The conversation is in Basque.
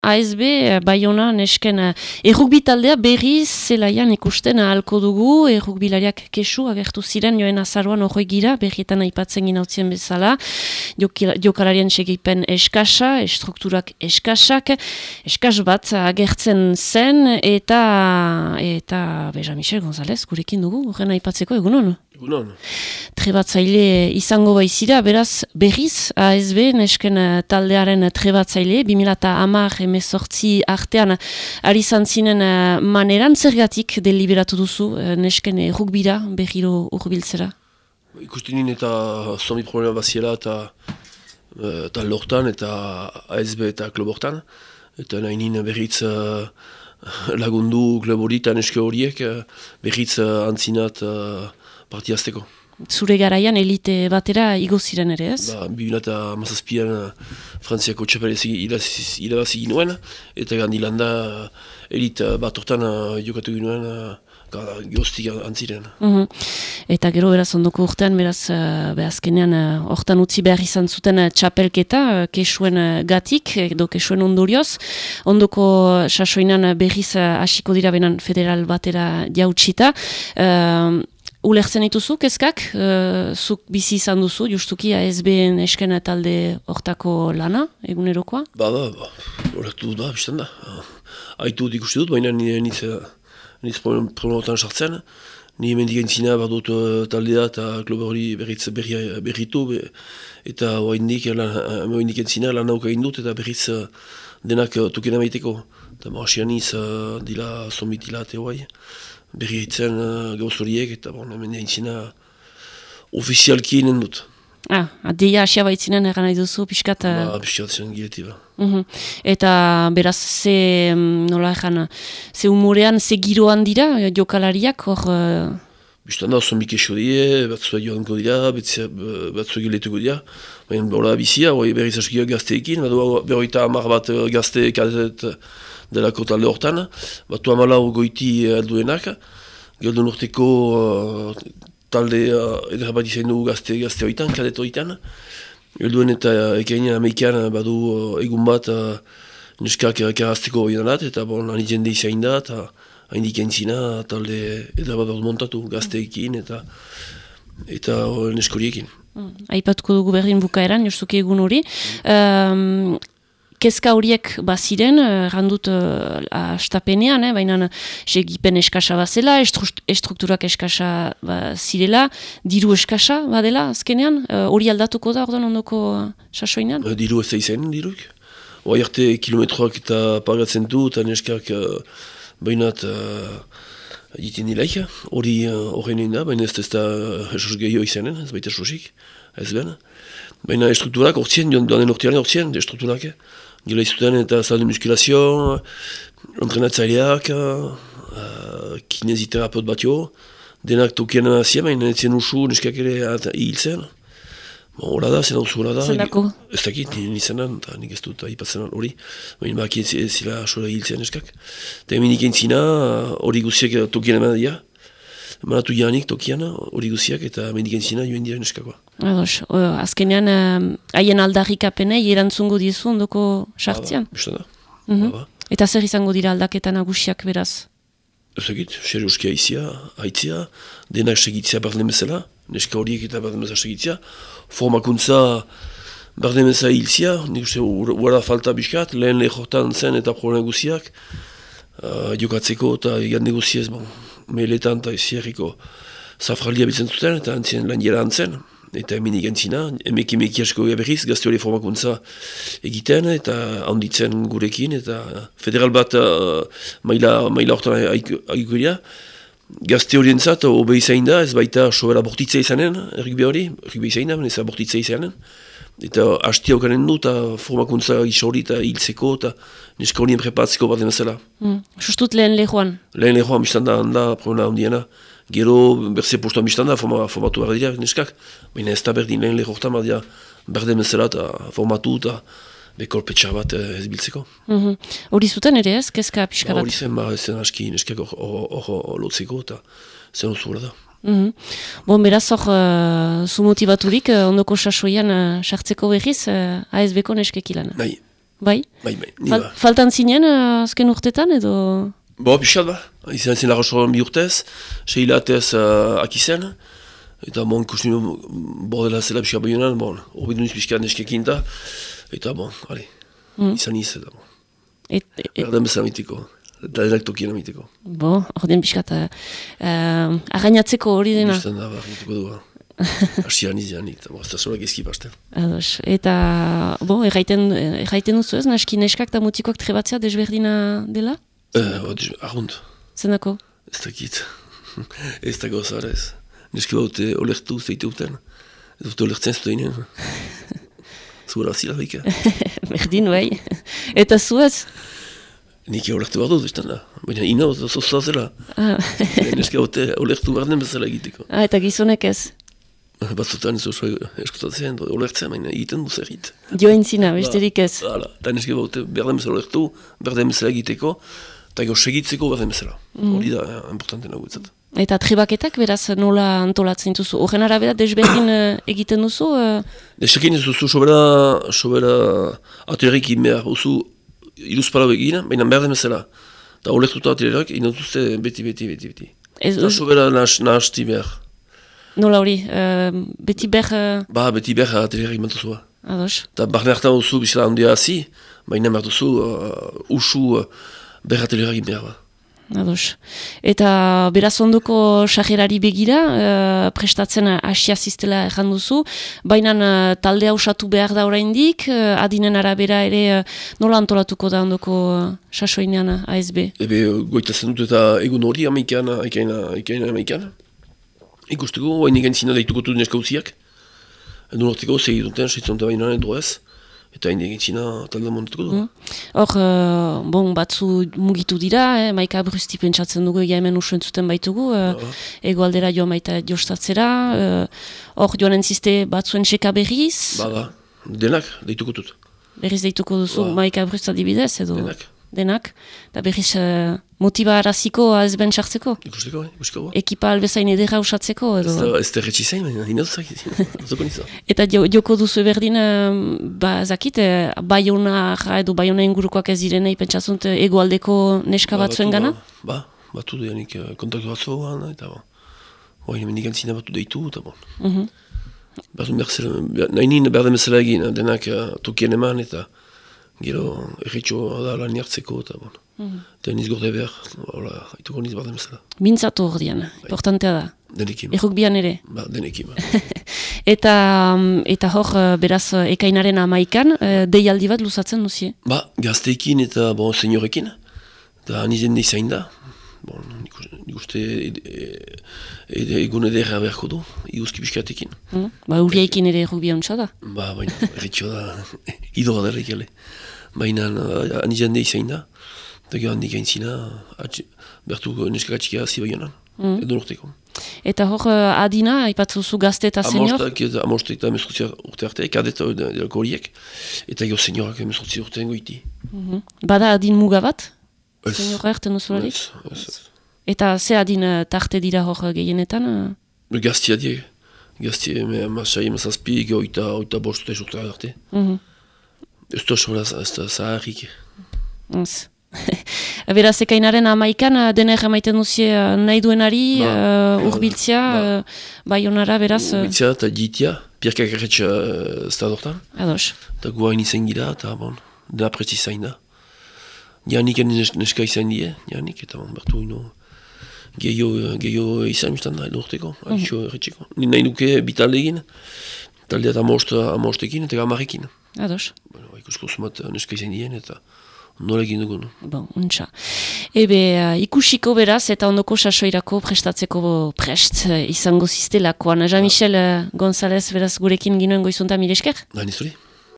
ASB, Baiona, nesken errugbi taldea berriz zelaian ikusten ahalko dugu, errugbilariak kesu agertu ziren joen azaruan hori gira, berrietan aipatzen ginautzien bezala, jokalarien segipen eskasa, estrukturak eskasak, eskas bat agertzen zen, eta Beja Michel González, gurekin dugu, horren aipatzeko egunon? Egunon. Trebatzaile izango baizira, beraz berriz ASB nesken taldearen trebatzaile, 2010-2018 artean ari zantzinen maneran, zergatik deliberatu duzu nesken errugbira berriro urbiltzera? Ikusten eta zomi problema baziela eta lortan eta ASB eta klobortan. Eta nahi nien berriz lagundu klub hori eta neske horiek berriz antzinat partiazteko. Zure garaian elite batera igo ziren ere, ez? 2017an Frantziako txapelez irabazi ginuen, eta gandilanda elite bat hortan jokatu ginuen goztik antziren. Eta gero beraz ondoko urtean, beraz azkenean hortan utzi behar izan zuten txapelketa, kesuen gatik, edo kesuen ondorioz. Ondoko sasoinan berriz hasiko dira benan federal batera jautsita. Ulertzen dituzu, kezkak, zuk bizi izan duzu, justuki ASB-en esken talde hortako lana, egunerokoa? Ulertu dut biztan da. Aitu dut ikusti dut, baina niz problemotan sartzen. Ni hemendik entzina badut taldea eta klub hori berritu, eta oaindik entzina lan nauka indut, eta berriz denak tukena maiteko. Eta marxian niz dila zombitila ate hoai. Berri hitzen gauz horiek, eta hemen entzina ofizialki inen dut. Adeia asia baitzinen eran nahi duzu, pixkat... Pixkat zen gireti, Eta beraz, ze humorean, ze giroan dira, jokalariak, hor... Bistan da, zombik esio die, batzuak joanko dira, batzuak letuko dira. Baina hola bizia, berriz askio gazteekin, berroita 10 bat gazte kadet delako talde hortan, batu 14 goiti alduenak, geldun urteko talde edera bat izan dugu gazte hoitan, kadet hoitan. Gelduen eta ekain ameikan badu egun bat neskak karazteko hoidanat, eta hani jende izan da, eta haindik entzina talde edera bat montatu gazteekin eta neskoriekin. Aipatuko dugu berdin bukaeran, jostuki egun hori. Kezka horiek baziren, randut astapenean, baina segipen eskasa bazela, estrukturak eskasa zirela, diru eskasa badela azkenean, hori aldatuko da ordan ondoko sasoinan? Diru ez da izan, diruk. Hoi arte kilometroak eta pagatzen du, eta neskak bainat egiten dilaik, hori horrein da, baina ez da esos gehiago izanen, ez baita esosik, ez ben. Baina estrukturak hortzien, doanen urtean hortzien, estrukturak. Gila izuten eta zalde muskulazio, entrenatzaileak, kineziterapeut bat jo, denak tokian nazia, baina etzien usu neskak ere hiltzen. Hola da, zen hau zu hola da. Zendako? Ez dakit, nizanan, eta nik ez dut aipatzen hori. Baina baki ez zila asola hiltzen neskak. Eta hemenik entzina, hori guziak tokian eman dira. Emanatu janik tokian, hori guziak eta hemenik entzina joen dira neskakoa. Azkenean, haien aldarrikapenei erantzungo diezu ondoko sartzean? Bistan da. Eta zer izango dira aldaketa nagusiak beraz? Ez dakit, serioski haitzia, denak segitzia barden bezala, neska horiek eta barden bezala segitzia, formakuntza barden bezala hiltzia, nik uste uara falta biskat, lehen lehortan zen eta problema guziak, jokatzeko eta egan negoziez, meheletan eta zierriko zafraldia bitzen zuten eta antzien lan jela antzen. Eta hemenik entzina, emeki asko berriz, gazte hori formakuntza egiten eta handitzen gurekin, eta federal bat maila hortan agiko dira. Gazte horien zat, obe izain da, ez baita sobera bortitza izanen, errikbe hori, errikbe izain da, ez da bortitza izanen. Eta hasti haukanen du, eta formakuntza gisa hori eta hiltzeko, eta neska horien prepatzeko bat demezela. Justut lehen lehoan? Lehen lehoan, biztan da, handa, problema handiena. Gero, berze postuan biztan da, formatu behar dira neskak, baina ez da berdin lehen lehortan bat dira berden bezala eta formatu eta bekolpetxar bat ez biltzeko. Hori zuten ere ez, kezka pixka bat? Hori zen aski neskak hor lotzeko eta zen oso da. Beraz hor, zu motibaturik ondoko sasoian sartzeko berriz ASB-ko neskek ilan? Nahi. Bai? Bai, ni ba. Faltan zinen azken urtetan edo? Bo, pixkat ba. Izan zen Larraxoran 2 urtez, 6 hilatez akizen. Eta bon, ikusten bordela zela pixkat Baionan, bon, horbi duniz pixkat neskekin da. Eta bon, ale, izan eta bon. Berden bezala miteko, eta denak tokien miteko. Bo, ordien pixkat arrainatzeko hori dena. Bistan da, miteko du. Asian izanik, eta bon, ez da zorak ezki pasten. Ados, eta, bo, erraiten duzu ez, neskak eta mutikoak trebatzea desberdina dela? Arrunt. Zenako? Ez dakit. Ez da gozara ez. Neski baute olertu zeite uten. Ez dute olertzen zute inen. Zuela zila baika. Berdin, bai. Eta zuez? Nik olertu behar dut, biztan da. Baina ina zozoa zela. Neski baute olertu behar den bezala egiteko. Eta gizonek ez? Batzutan ez oso eskotatzen, olertzen, baina egiten duz egit. Joen zina, besterik ez? Eta neski baute behar den bezala olertu, behar den bezala egiteko, eta ego segitzeko behar den bezala. Hori da, importantena guetzat. Eta tribaketak beraz nola antolatzen duzu? Horren arabera desberdin egiten duzu? Desekin ez duzu sobera atelerik inbehar duzu iruzpala begina, baina behar den bezala. Eta olertuta atelerak inatuzte beti. Eta sobera nahazti behar. Nola hori, beti behar... Ba, beti behar atelerak imantuzua. Ados. Eta barne hartan duzu bizala handia hazi, baina behar duzu usu behar atelerak inbehar ba. Ados. Eta beraz ondoko sajerari begira, prestatzen hasia ziztela erran duzu, baina talde hausatu behar da oraindik, adinen arabera ere nola antolatuko da ondoko sasoinean ASB? Ebe goitazen dut eta egun hori amaikan. Ikusteko, hain egin zina daituko dut neska utziak. Edo norteko, segi duten, seitzonte baina edo ez. Eta hain egin zina talde mondetuko du. Hor, bon, batzu mugitu dira, Maika Brusti pentsatzen dugu, hemen usuen zuten baitugu, ego aldera joan baita jostatzera, hor joan entziste batzuen seka berriz? Ba, denak, deituko dut. Berriz deituko duzu, Maika Brust adibidez, edo? Denak. Eta berriz motiba araziko azben sartzeko? Ikusteko, Ekipa albezain edera usatzeko, edo? Ez da retsi zain, baina inazuzak, zoko nizo. Eta joko duzu berdin, zakit, Baiona edo Baiona ingurukoak ez direnei pentsatzunt egoaldeko neska batzuen gana? Ba, batu du janik kontaktu batzu gana, eta hain mendikan zina batu deitu, eta bon. Nahi nien berden bezala egin, denak tokien eman, eta gero erritxo da lan jartzeko, eta bon. Eta niz gorde behar, haituko niz berden bezala. Mintzatu hor dian, importantea da. Denekin. Errukbian ere. Ba, denekin. Eta hor, beraz, ekainaren amaikan, deialdi bat luzatzen duzie? Ba, gazteekin eta seniorekin. Eta nizen izain da. Bon, nik uste egun edera beharko du, iguzki biskatekin. Ba, uriaikin ere errukbia untsa da? Ba, baina, erritxo da, idora dara ikale. Baina, anizen izain da. Eta gero handik aintzina, bertu neskakatxika zi Baionan, edo norteko. Eta hor, adina, ipatzuzu gazte eta senior? Amostak eta emezortzia urte arte, kadet delako horiek, eta gero seniorak emezortzia urtean goiti. Bada adin muga bat? Ez. Seniorra erten duzularik? Ez. Eta ze adin tarte dira hor gehienetan? Gaztia die. Gaztia, masai, mazazpi, oita bost eta urte arte. Ez da sola, ez da zaharrik. Beraz, ekainaren amaikan, dener emaiten duzie nahi duenari, urbiltzia, Baionara, beraz... Urbiltzia eta jitia, Pierkak erretxa stadortan. Ados. Eta guain izan gira, eta bon, dena presti zain da. Janik neska izan die, janik, eta bon, bertu ino... Gehiago izan biztan da, edo urteko, aixo erretxeko. Ni nahi duke bitalde egin, taldeat amostekin eta gamarrekin. Ados. Ikusko zumat neska izan dien, eta... Nola egin dugun. Bon, untxa. Ebe, ikusiko beraz eta ondoko sasoirako prestatzeko prest izango ziztelakoan. Jean-Michel González beraz gurekin ginoen goizunta, mire esker? Da, nizuri.